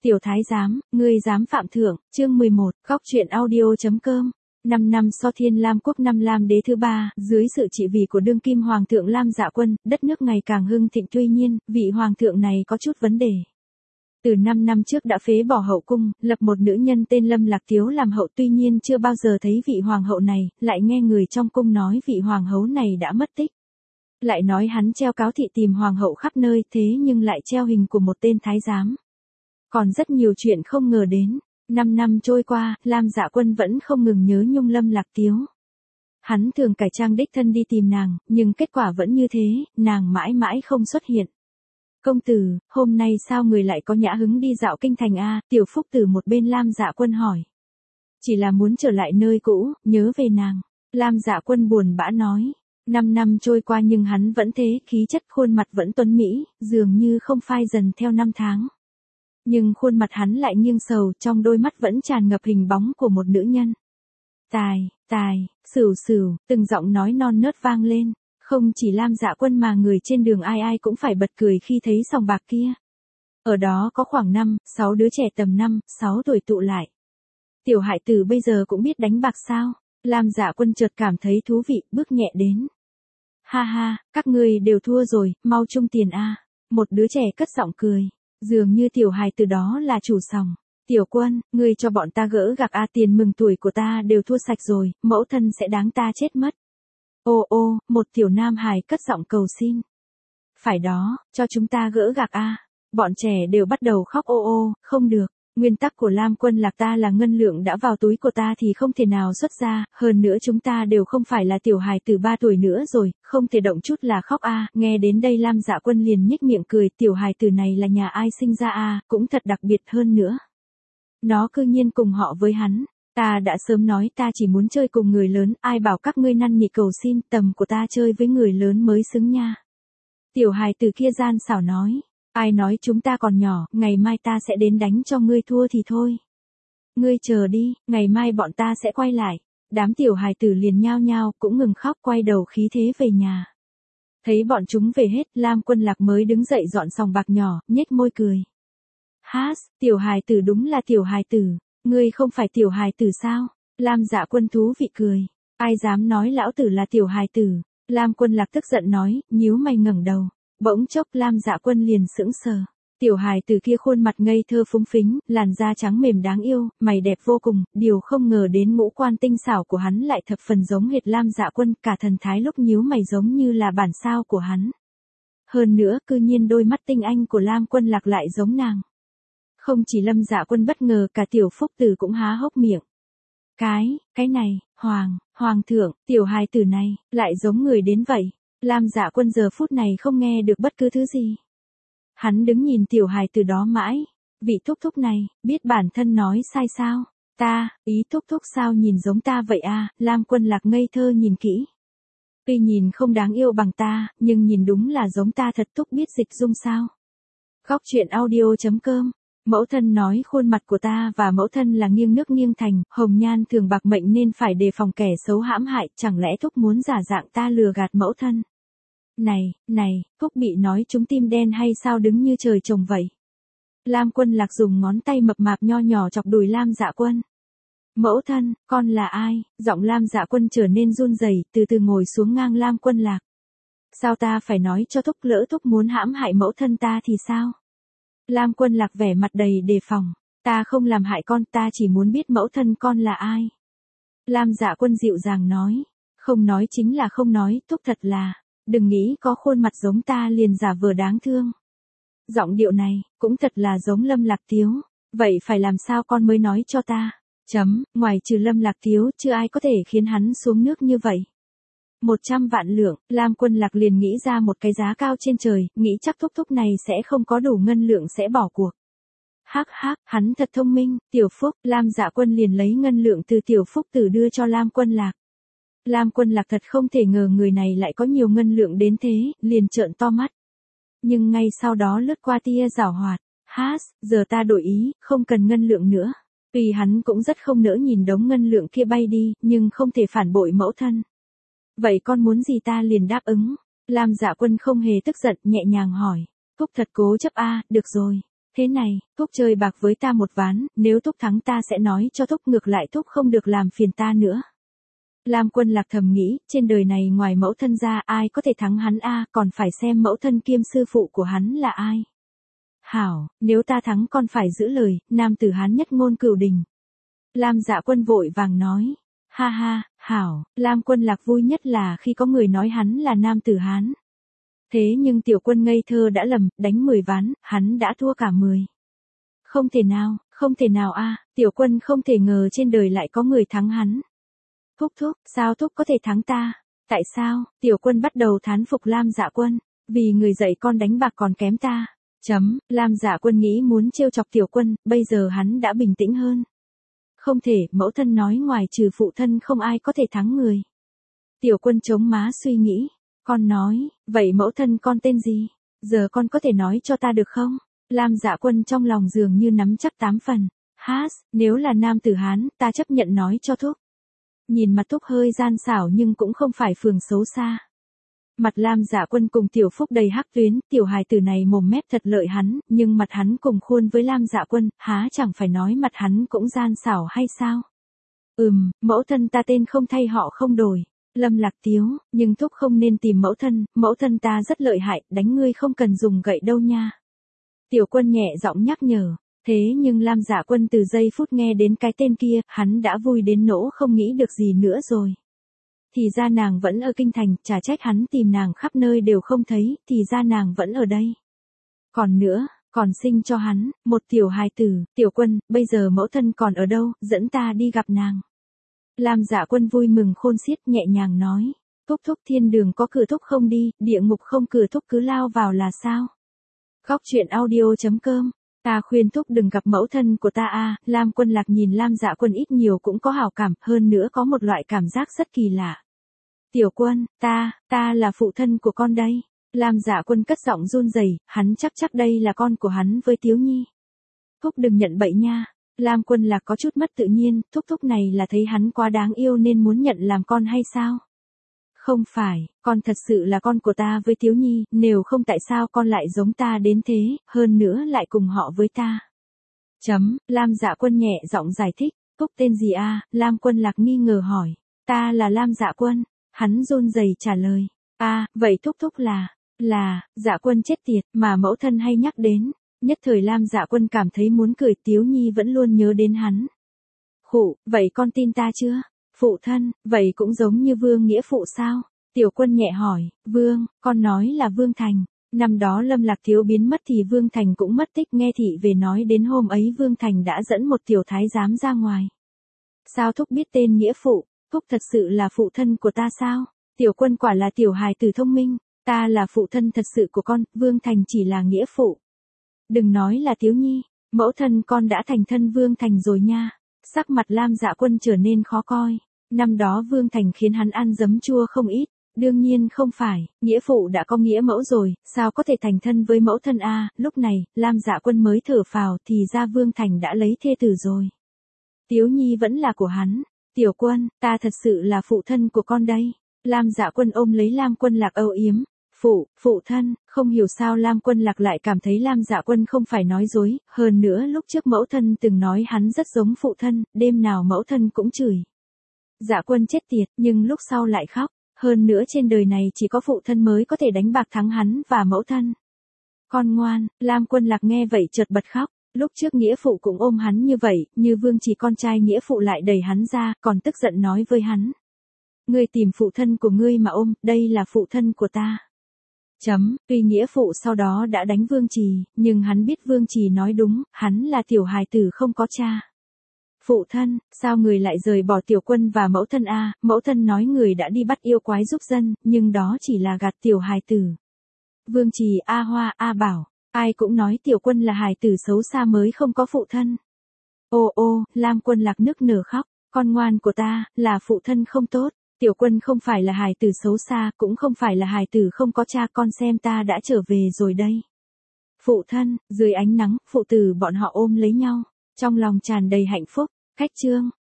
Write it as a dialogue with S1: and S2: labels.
S1: Tiểu thái giám, ngươi dám phạm thượng, chương 11, góc truyện audio.com. 5 năm so Thiên Lam quốc năm Lam đế thứ 3, dưới sự trị vì của đương kim hoàng thượng Lam Dạ Quân, đất nước ngày càng hưng thịnh, tuy nhiên, vị hoàng thượng này có chút vấn đề. Từ 5 năm trước đã phế bỏ hậu cung, lập một nữ nhân tên Lâm Lạc Tiếu làm hậu, tuy nhiên chưa bao giờ thấy vị hoàng hậu này, lại nghe người trong cung nói vị hoàng hậu này đã mất tích. Lại nói hắn treo cáo thị tìm hoàng hậu khắp nơi, thế nhưng lại treo hình của một tên thái giám. Còn rất nhiều chuyện không ngờ đến. 5 năm trôi qua, Lam Dạ Quân vẫn không ngừng nhớ nhung Lâm Lạc Tiếu. Hắn thường cải trang đích thân đi tìm nàng, nhưng kết quả vẫn như thế, nàng mãi mãi không xuất hiện. Công tử, hôm nay sao người lại có nhã hứng đi dạo kinh thành a? Tiểu Phúc từ một bên Lam Dạ Quân hỏi. Chỉ là muốn trở lại nơi cũ, nhớ về nàng. Lam Dạ Quân buồn bã nói. 5 năm trôi qua nhưng hắn vẫn thế, khí chất khuôn mặt vẫn tuấn mỹ, dường như không phai dần theo năm tháng. Nhưng khuôn mặt hắn lại nghiêng sầu, trong đôi mắt vẫn tràn ngập hình bóng của một nữ nhân. Tài, sửu, từng giọng nói non nớt vang lên. Không chỉ Lam Dạ Quân mà người trên đường ai ai cũng phải bật cười khi thấy sòng bạc kia. Ở đó có khoảng 5-6 đứa trẻ tầm 5-6 tuổi tụ lại. Tiểu hại tử bây giờ cũng biết đánh bạc sao? Lam Dạ Quân chợt cảm thấy thú vị, bước nhẹ đến. Ha, các ngươi đều thua rồi, mau chung tiền a. Một đứa trẻ cất giọng cười. Dường như tiểu hài từ đó là chủ sòng. Tiểu Quân, ngươi cho bọn ta gỡ gạc a, tiền mừng tuổi của ta đều thua sạch rồi, mẫu thân sẽ đáng ta chết mất. Ô, một tiểu nam hài cất giọng cầu xin. Phải đó, cho chúng ta gỡ gạc a. Bọn trẻ đều bắt đầu khóc ô, không được. Nguyên tắc của Lam Quân Lạc ta là ngân lượng đã vào túi của ta thì không thể nào xuất ra, hơn nữa chúng ta đều không phải là tiểu hài từ 3 tuổi nữa rồi, không thể động chút là khóc a. Nghe đến đây Lam Dạ Quân liền nhếch miệng cười, tiểu hài từ này là nhà ai sinh ra a, cũng thật đặc biệt hơn nữa. Nó cư nhiên cùng họ với hắn, ta đã sớm nói ta chỉ muốn chơi cùng người lớn, ai bảo các ngươi năn nỉ cầu xin, tầm của ta chơi với người lớn mới xứng nha. Tiểu hài từ kia gian xảo nói. Ai nói chúng ta còn nhỏ, ngày mai ta sẽ đến đánh cho ngươi thua thì thôi. Ngươi chờ đi, ngày mai bọn ta sẽ quay lại. Đám tiểu hài tử liền nhao nhao, cũng ngừng khóc quay đầu khí thế về nhà. Thấy bọn chúng về hết, Lam Quân Lạc mới đứng dậy dọn sòng bạc nhỏ, nhếch môi cười. Tiểu hài tử đúng là tiểu hài tử, ngươi không phải tiểu hài tử sao? Lam Dạ Quân thú vị cười. Ai dám nói lão tử là tiểu hài tử? Lam Quân Lạc tức giận nói, nhíu mày ngẩng đầu. Bỗng chốc Lam Dạ Quân liền sững sờ. Tiểu hài từ kia khuôn mặt ngây thơ phúng phính, làn da trắng mềm đáng yêu, mày đẹp vô cùng, điều không ngờ đến ngũ quan tinh xảo của hắn lại thập phần giống hệt Lam Dạ Quân, cả thần thái lúc nhíu mày giống như là bản sao của hắn. Hơn nữa, cư nhiên đôi mắt tinh anh của Lam Quân Lạc lại giống nàng. Không chỉ Lâm Dạ Quân bất ngờ, cả Tiểu Phúc Tử cũng há hốc miệng. Cái này, hoàng thượng, tiểu hài tử này, lại giống người đến vậy. Lam Dạ Quân giờ phút này không nghe được bất cứ thứ gì. Hắn đứng nhìn tiểu hài từ đó mãi. Vị thúc thúc này, biết bản thân nói sai sao? Ý thúc thúc sao nhìn giống ta vậy a? Lam Quân Lạc ngây thơ nhìn kỹ. Tuy nhìn không đáng yêu bằng ta, nhưng nhìn đúng là giống ta thật. Thúc biết dịch dung sao? Góc truyện audio.com. Mẫu thân nói khuôn mặt của ta và mẫu thân là nghiêng nước nghiêng thành, hồng nhan thường bạc mệnh nên phải đề phòng kẻ xấu hãm hại, chẳng lẽ thúc muốn giả dạng ta lừa gạt mẫu thân? Này, Thúc bị nói trúng tim đen hay sao đứng như trời trồng vậy? Lam Quân Lạc dùng ngón tay mập mạp nho nhỏ chọc đùi Lam Dạ Quân. Mẫu thân, con là ai? Giọng Lam Dạ Quân trở nên run rẩy, từ từ ngồi xuống ngang Lam Quân Lạc. Sao ta phải nói cho Thúc, lỡ Thúc muốn hãm hại mẫu thân ta thì sao? Lam Quân Lạc vẻ mặt đầy đề phòng. Ta không làm hại con, ta chỉ muốn biết mẫu thân con là ai. Lam Dạ Quân dịu dàng nói. Không nói chính là không nói, Thúc thật là. Đừng nghĩ có khuôn mặt giống ta liền giả vờ đáng thương. Giọng điệu này, cũng thật là giống Lâm Lạc Tiếu. Vậy phải làm sao con mới nói cho ta? Ngoài trừ Lâm Lạc Tiếu, chưa ai có thể khiến hắn xuống nước như vậy. 100 vạn lượng, Lam Quân Lạc liền nghĩ ra một cái giá cao trên trời, nghĩ chắc thúc thúc này sẽ không có đủ ngân lượng sẽ bỏ cuộc. Hắc, hắn thật thông minh, Tiểu Phúc, Lam Dạ Quân liền lấy ngân lượng từ Tiểu Phúc Tử đưa cho Lam Quân Lạc. Lam Quân Lạc thật không thể ngờ người này lại có nhiều ngân lượng đến thế, liền trợn to mắt. Nhưng ngay sau đó lướt qua tia giảo hoạt. Giờ ta đổi ý, không cần ngân lượng nữa. Tuy hắn cũng rất không nỡ nhìn đống ngân lượng kia bay đi, nhưng không thể phản bội mẫu thân. Vậy con muốn gì ta liền đáp ứng. Lam Dạ Quân không hề tức giận, nhẹ nhàng hỏi. Thúc thật cố chấp a, được rồi. Thế này, Thúc chơi bạc với ta một ván, nếu Thúc thắng ta sẽ nói cho Thúc, ngược lại Thúc không được làm phiền ta nữa. Lam Quân Lạc thầm nghĩ, trên đời này ngoài mẫu thân ra ai có thể thắng hắn a, còn phải xem mẫu thân kiêm sư phụ của hắn là ai. Hảo, nếu ta thắng con phải giữ lời, nam tử Hán nhất ngôn cửu đình. Lam Dạ Quân vội vàng nói. Ha ha, hảo, Lam Quân Lạc vui nhất là khi có người nói hắn là nam tử Hán. Thế nhưng tiểu quân ngây thơ đã lầm, đánh 10 ván, hắn đã thua cả 10. Không thể nào a, tiểu quân không thể ngờ trên đời lại có người thắng hắn. Thúc, sao Thúc có thể thắng ta? Tại sao? Tiểu quân bắt đầu thán phục Lam Dạ Quân, vì người dạy con đánh bạc còn kém ta. Lam Dạ Quân nghĩ muốn trêu chọc tiểu quân, bây giờ hắn đã bình tĩnh hơn. Không thể, mẫu thân nói ngoài trừ phụ thân không ai có thể thắng người. Tiểu quân chống má suy nghĩ. Con nói, vậy mẫu thân con tên gì? Giờ con có thể nói cho ta được không? Lam Dạ Quân trong lòng dường như nắm chắc 8 phần. Nếu là nam tử Hán, ta chấp nhận nói cho Thúc. Nhìn mặt Thúc hơi gian xảo nhưng cũng không phải phường xấu xa. Mặt Lam Dạ Quân cùng Tiểu Phúc đầy hắc tuyến, tiểu hài tử này mồm mép thật lợi hắn, nhưng mặt hắn cùng khuôn với Lam Dạ Quân, há chẳng phải nói mặt hắn cũng gian xảo hay sao? Mẫu thân ta tên không thay họ không đổi. Lâm Lạc Tiếu, nhưng Thúc không nên tìm mẫu thân ta rất lợi hại, đánh ngươi không cần dùng gậy đâu nha. Tiểu quân nhẹ giọng nhắc nhở, thế nhưng Lam Dạ Quân từ giây phút nghe đến cái tên kia, hắn đã vui đến nỗi không nghĩ được gì nữa rồi. Thì ra nàng vẫn ở kinh thành, chả trách hắn tìm nàng khắp nơi đều không thấy, thì ra nàng vẫn ở đây. Còn nữa, còn sinh cho hắn, một tiểu hài tử, tiểu quân, bây giờ mẫu thân còn ở đâu, dẫn ta đi gặp nàng. Lam Dạ Quân vui mừng khôn xiết nhẹ nhàng nói. Thúc, thiên đường có cửa Thúc không đi, địa ngục không cửa Thúc cứ lao vào là sao? Góc truyện audio.com. Ta khuyên Thúc đừng gặp mẫu thân của ta a. Lam Quân Lạc nhìn Lam Dạ Quân ít nhiều cũng có hảo cảm, hơn nữa có một loại cảm giác rất kỳ lạ. Tiểu quân, ta là phụ thân của con đây. Lam Dạ Quân cất giọng run rẩy, hắn chắc đây là con của hắn với Tiếu Nhi. Thúc đừng nhận bậy nha. Lam Quân Lạc có chút mất tự nhiên, Thúc này là thấy hắn quá đáng yêu nên muốn nhận làm con hay sao? Không phải, con thật sự là con của ta với Tiếu Nhi, nếu không tại sao con lại giống ta đến thế, hơn nữa lại cùng họ với ta. Lam Dạ Quân nhẹ giọng giải thích, Thúc tên gì a? Lam Quân Lạc nghi ngờ hỏi. Ta là Lam Dạ Quân. Hắn run rẩy trả lời. Vậy Thúc là, Dạ Quân chết tiệt, mà mẫu thân hay nhắc đến. Nhất thời Lam Dạ Quân cảm thấy muốn cười, Tiếu Nhi vẫn luôn nhớ đến hắn. Khụ, vậy con tin ta chưa? Phụ thân, vậy cũng giống như Vương nghĩa phụ sao? Tiểu Quân nhẹ hỏi, Vương, con nói là Vương Thành. Năm đó Lâm Lạc Thiếu biến mất thì Vương Thành cũng mất tích, nghe thị về nói đến hôm ấy Vương Thành đã dẫn một tiểu thái giám ra ngoài. Sao Thúc biết tên nghĩa phụ? Thúc thật sự là phụ thân của ta sao? Tiểu Quân quả là tiểu hài tử thông minh, ta là phụ thân thật sự của con, Vương Thành chỉ là nghĩa phụ. Đừng nói là Tiếu Nhi, mẫu thân con đã thành thân Vương Thành rồi nha. Sắc mặt Lam Dạ Quân trở nên khó coi. Năm đó Vương Thành khiến hắn ăn giấm chua không ít. Đương nhiên không phải, nghĩa phụ đã có nghĩa mẫu rồi, sao có thể thành thân với mẫu thân a? Lúc này, Lam Dạ Quân mới thở phào, thì ra Vương Thành đã lấy thê tử rồi. Tiếu Nhi vẫn là của hắn. Tiểu Quân, ta thật sự là phụ thân của con đây. Lam Dạ Quân ôm lấy Lam Quân Lạc âu yếm. Phụ thân, không hiểu sao Lam Quân Lạc lại cảm thấy Lam Dạ Quân không phải nói dối, hơn nữa lúc trước mẫu thân từng nói hắn rất giống phụ thân, đêm nào mẫu thân cũng chửi. Dạ Quân chết tiệt, nhưng lúc sau lại khóc, hơn nữa trên đời này chỉ có phụ thân mới có thể đánh bạc thắng hắn và mẫu thân. Con ngoan, Lam Quân Lạc nghe vậy chợt bật khóc, lúc trước nghĩa phụ cũng ôm hắn như vậy, như Vương chỉ con trai nghĩa phụ lại đẩy hắn ra, còn tức giận nói với hắn. Ngươi tìm phụ thân của ngươi mà ôm, đây là phụ thân của ta. Tuy nghĩa phụ sau đó đã đánh Vương Trì, nhưng hắn biết Vương Trì nói đúng, hắn là tiểu hài tử không có cha. Phụ thân, sao người lại rời bỏ Tiểu Quân và mẫu thân a? Mẫu thân nói người đã đi bắt yêu quái giúp dân, nhưng đó chỉ là gạt tiểu hài tử. Vương Trì a Hoa a Bảo, ai cũng nói Tiểu Quân là hài tử xấu xa mới không có phụ thân. Ô, Lam Quân Lạc nức nở khóc, con ngoan của ta, là phụ thân không tốt. Tiểu Quân không phải là hài tử xấu xa, cũng không phải là hài tử không có cha, con xem ta đã trở về rồi đây. Phụ thân, dưới ánh nắng, phụ tử bọn họ ôm lấy nhau, trong lòng tràn đầy hạnh phúc. Khách chương.